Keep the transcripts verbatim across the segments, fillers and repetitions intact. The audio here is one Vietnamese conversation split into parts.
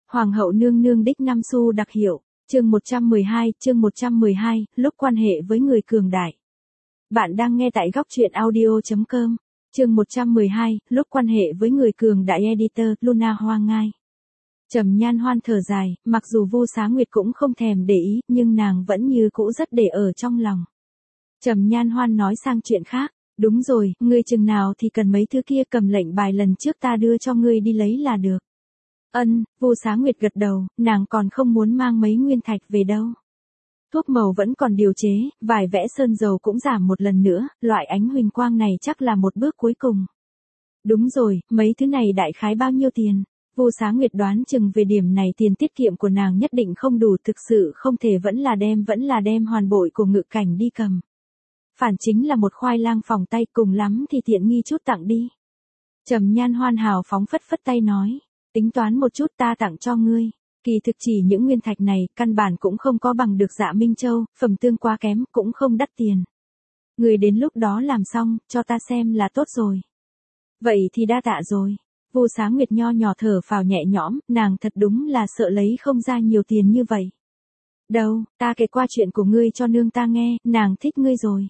Hoàng hậu nương nương đích năm xu đặc hiệu, chương một trăm mười hai, chương một trăm mười hai, lúc quan hệ với người cường đại. Bạn đang nghe tại góc truyện audio chấm com, chương một trăm mười hai, lúc quan hệ với người cường đại editor, Luna Hoa Ngai. Trầm Nhan Hoan thở dài, mặc dù Vu Xá Nguyệt cũng không thèm để ý, nhưng nàng vẫn như cũ rất để ở trong lòng. Trầm Nhan Hoan nói sang chuyện khác, đúng rồi, ngươi chừng nào thì cần mấy thứ kia, cầm lệnh bài lần trước ta đưa cho ngươi đi lấy là được. Ân, Vu Xá Nguyệt gật đầu, nàng còn không muốn mang mấy nguyên thạch về đâu. Thuốc màu vẫn còn điều chế, vải vẽ sơn dầu cũng giảm một lần nữa, loại ánh huỳnh quang này chắc là một bước cuối cùng. Đúng rồi, mấy thứ này đại khái bao nhiêu tiền? Vu Xá Nguyệt đoán chừng về điểm này tiền tiết kiệm của nàng nhất định không đủ, thực sự không thể vẫn là đem vẫn là đem hoàn bội của Ngự Cảnh đi cầm. Phản chính là một khoai lang phòng tay, cùng lắm thì tiện nghi chút tặng đi. Trầm Nhan Hoan hào phóng phất phất tay nói, tính toán một chút ta tặng cho ngươi. Kỳ thực chỉ những nguyên thạch này, căn bản cũng không có bằng được Dạ Minh Châu, phẩm tương quá kém, cũng không đắt tiền. Người đến lúc đó làm xong, cho ta xem là tốt rồi. Vậy thì đa tạ rồi. Vu Xá Nguyệt nho nhỏ thở phào nhẹ nhõm, nàng thật đúng là sợ lấy không ra nhiều tiền như vậy. Đâu, ta kể qua chuyện của ngươi cho nương ta nghe, nàng thích ngươi rồi.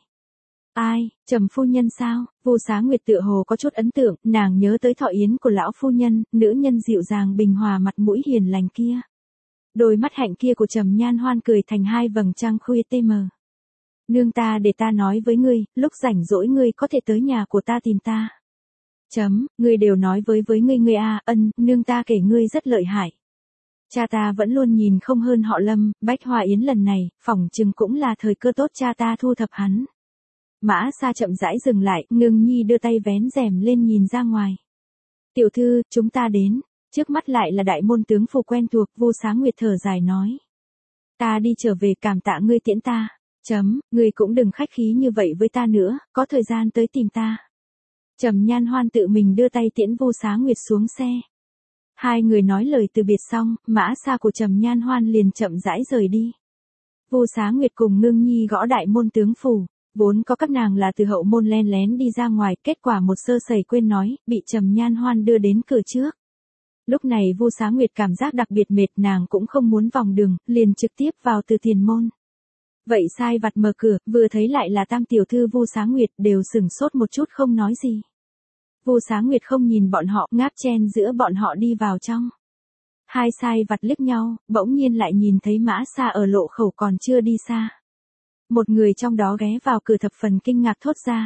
Ai, Trầm phu nhân sao? Vu Xá Nguyệt tựa hồ có chút ấn tượng, nàng nhớ tới thọ yến của lão phu nhân, nữ nhân dịu dàng bình hòa mặt mũi hiền lành kia. Đôi mắt hạnh kia của Trầm Nhan Hoan cười thành hai vầng trăng khuya tê mờ. Nương ta để ta nói với ngươi, lúc rảnh rỗi ngươi có thể tới nhà của ta tìm ta. Chấm, ngươi đều nói với với ngươi ngươi a, ân, nương ta kể ngươi rất lợi hại. Cha ta vẫn luôn nhìn không hơn họ Lâm, Bách Hoa Yến lần này, phỏng chừng cũng là thời cơ tốt cha ta thu thập hắn. Mã Sa chậm rãi dừng lại, Ngưng Nhi đưa tay vén rèm lên nhìn ra ngoài. Tiểu thư, chúng ta đến. Trước mắt lại là đại môn tướng phủ quen thuộc, Vu Xá Nguyệt thở dài nói. Ta đi trở về, cảm tạ ngươi tiễn ta. Chấm, ngươi cũng đừng khách khí như vậy với ta nữa, có thời gian tới tìm ta. Trầm Nhan Hoan tự mình đưa tay tiễn Vu Xá Nguyệt xuống xe. Hai người nói lời từ biệt xong, Mã Sa của Trầm Nhan Hoan liền chậm rãi rời đi. Vu Xá Nguyệt cùng Ngưng Nhi gõ đại môn tướng phủ. Vốn có các nàng là từ hậu môn len lén đi ra ngoài, kết quả một sơ sẩy quên nói, bị Trầm Nhan Hoan đưa đến cửa trước. Lúc này Vu Xá Nguyệt cảm giác đặc biệt mệt, nàng cũng không muốn vòng đường, liền trực tiếp vào từ tiền môn. Vậy sai vặt mở cửa, vừa thấy lại là tam tiểu thư Vu Xá Nguyệt, đều sửng sốt một chút không nói gì. Vu Xá Nguyệt không nhìn bọn họ, ngáp chen giữa bọn họ đi vào trong. Hai sai vặt liếc nhau, bỗng nhiên lại nhìn thấy Mã Sa ở lộ khẩu còn chưa đi xa. Một người trong đó ghé vào cửa thập phần kinh ngạc thốt ra.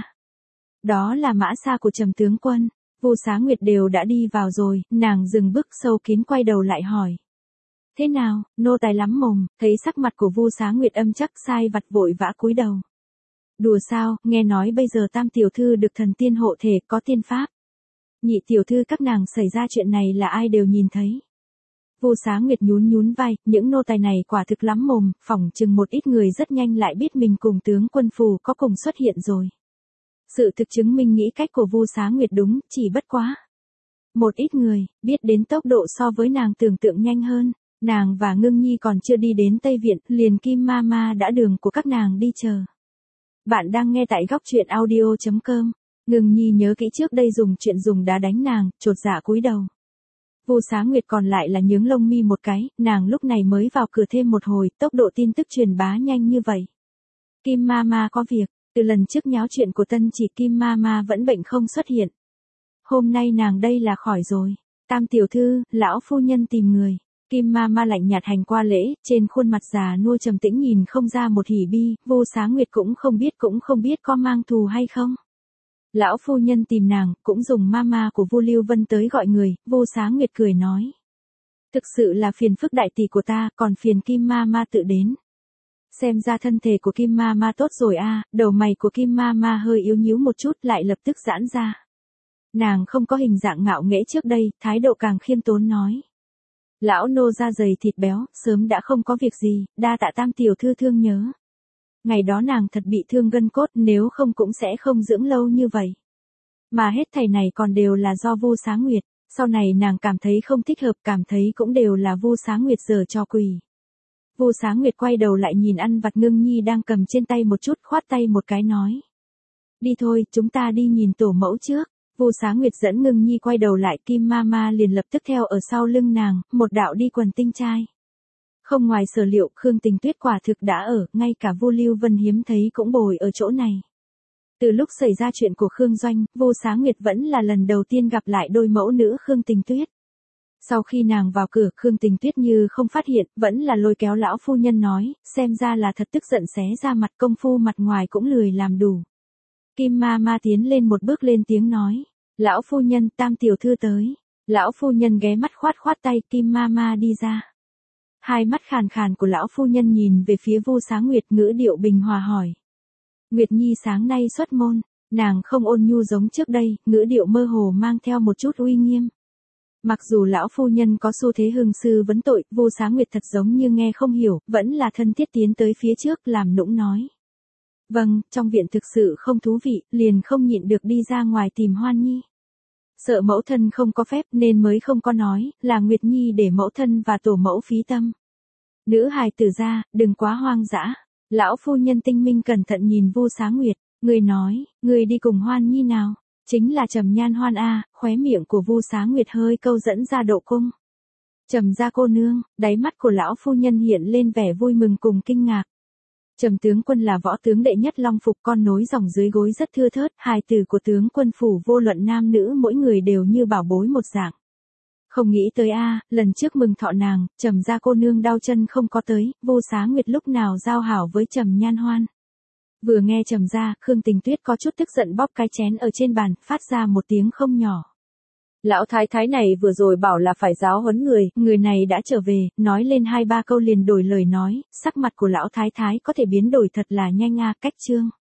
Đó là Mã Sa của Trầm tướng quân. Vu Xá Nguyệt đều đã đi vào rồi, nàng dừng bước sâu kín quay đầu lại hỏi. Thế nào, nô tài lắm mồm, thấy sắc mặt của Vu Xá Nguyệt âm chắc, sai vặt vội vã cúi đầu. Đùa sao, nghe nói bây giờ tam tiểu thư được thần tiên hộ thể, có tiên pháp. Nhị tiểu thư các nàng xảy ra chuyện này là ai đều nhìn thấy. Vu Xá Nguyệt nhún nhún vai, những nô tài này quả thực lắm mồm, phỏng chừng một ít người rất nhanh lại biết mình cùng tướng quân phù có cùng xuất hiện rồi. Sự thực chứng minh nghĩ cách của Vu Xá Nguyệt đúng, chỉ bất quá. Một ít người, biết đến tốc độ so với nàng tưởng tượng nhanh hơn, nàng và Ngưng Nhi còn chưa đi đến Tây Viện, liền Kim Ma Ma đã đường của các nàng đi chờ. Bạn đang nghe tại góc truyện audio chấm com, Ngưng Nhi nhớ kỹ trước đây dùng chuyện dùng đá đánh nàng, chột dạ cúi đầu. Vu Xá Nguyệt còn lại là nhướng lông mi một cái, nàng lúc này mới vào cửa thêm một hồi, tốc độ tin tức truyền bá nhanh như vậy. Kim Ma Ma có việc, từ lần trước nháo chuyện của Tân Chỉ, Kim Ma Ma vẫn bệnh không xuất hiện. Hôm nay nàng đây là khỏi rồi. Tam tiểu thư, lão phu nhân tìm người. Kim Ma Ma lạnh nhạt hành qua lễ, trên khuôn mặt già nua trầm tĩnh nhìn không ra một hỉ bi, Vu Xá Nguyệt cũng không biết cũng không biết có mang thù hay không. Lão phu nhân tìm nàng, cũng dùng mama của Vu Lưu Vân tới gọi người, Vu Xá Nguyệt cười nói. Thực sự là phiền phức đại tỷ của ta, còn phiền Kim Ma Ma tự đến. Xem ra thân thể của Kim Ma Ma tốt rồi a, à, đầu mày của Kim Ma Ma hơi yếu nhíu một chút lại lập tức giãn ra. Nàng không có hình dạng ngạo nghễ trước đây, thái độ càng khiêm tốn nói. Lão nô da dày thịt béo, sớm đã không có việc gì, đa tạ tam tiểu thư thương nhớ. Ngày đó nàng thật bị thương gân cốt, nếu không cũng sẽ không dưỡng lâu như vậy. Mà hết thảy này còn đều là do Vu Xá Nguyệt, sau này nàng cảm thấy không thích hợp, cảm thấy cũng đều là Vu Xá Nguyệt giở trò quỷ. Vu Xá Nguyệt quay đầu lại nhìn ăn vặt Ngưng Nhi đang cầm trên tay một chút, khoát tay một cái nói. Đi thôi, chúng ta đi nhìn tổ mẫu trước. Vu Xá Nguyệt dẫn Ngưng Nhi quay đầu lại, Kim Mama liền lập tức theo ở sau lưng nàng, một đạo đi quần tinh trai. Không ngoài sở liệu, Khương Tình Tuyết quả thực đã ở, ngay cả Vu Lưu Vân hiếm thấy cũng bồi ở chỗ này. Từ lúc xảy ra chuyện của Khương Doanh, Vu Xá Nguyệt vẫn là lần đầu tiên gặp lại đôi mẫu nữ Khương Tình Tuyết. Sau khi nàng vào cửa, Khương Tình Tuyết như không phát hiện, vẫn là lôi kéo lão phu nhân nói, xem ra là thật tức giận xé ra mặt, công phu mặt ngoài cũng lười làm đủ. Kim Ma Ma tiến lên một bước lên tiếng nói, lão phu nhân, Tam tiểu thư tới. Lão phu nhân ghé mắt khoát khoát tay, Kim Ma Ma đi ra. Hai mắt khàn khàn của lão phu nhân nhìn về phía Vu Xá Nguyệt, ngữ điệu bình hòa hỏi. Nguyệt Nhi sáng nay xuất môn, nàng không ôn nhu giống trước đây, ngữ điệu mơ hồ mang theo một chút uy nghiêm. Mặc dù lão phu nhân có xu thế hưng sư vấn tội, Vu Xá Nguyệt thật giống như nghe không hiểu, vẫn là thân thiết tiến tới phía trước làm nũng nói. Vâng, trong viện thực sự không thú vị, liền không nhịn được đi ra ngoài tìm Hoan Nhi. Sợ mẫu thân không có phép nên mới không có nói, là Nguyệt Nhi để mẫu thân và tổ mẫu phí tâm. Nữ hài tử ra, đừng quá hoang dã. Lão phu nhân tinh minh cẩn thận nhìn Vu Xá Nguyệt, người nói, người đi cùng Hoan Nhi nào? Chính là Trầm Nhan Hoan a. Khóe miệng của Vu Xá Nguyệt hơi câu dẫn ra độ cung. Trầm gia cô nương, đáy mắt của lão phu nhân hiện lên vẻ vui mừng cùng kinh ngạc. Trầm tướng quân là võ tướng đệ nhất Long Phục, con nối dòng dưới gối rất thưa thớt, hài tử của tướng quân phủ vô luận nam nữ mỗi người đều như bảo bối một dạng. Không nghĩ tới a, lần trước mừng thọ nàng, Trầm gia cô nương đau chân không có tới, Vu Xá Nguyệt lúc nào giao hảo với Trầm Nhan Hoan. Vừa nghe Trầm gia, Khương Tình Tuyết có chút tức giận bóp cái chén ở trên bàn, phát ra một tiếng không nhỏ. Lão thái thái này vừa rồi bảo là phải giáo huấn người, người này đã trở về, nói lên hai ba câu liền đổi lời nói, sắc mặt của lão thái thái có thể biến đổi thật là nhanh a, cách chương.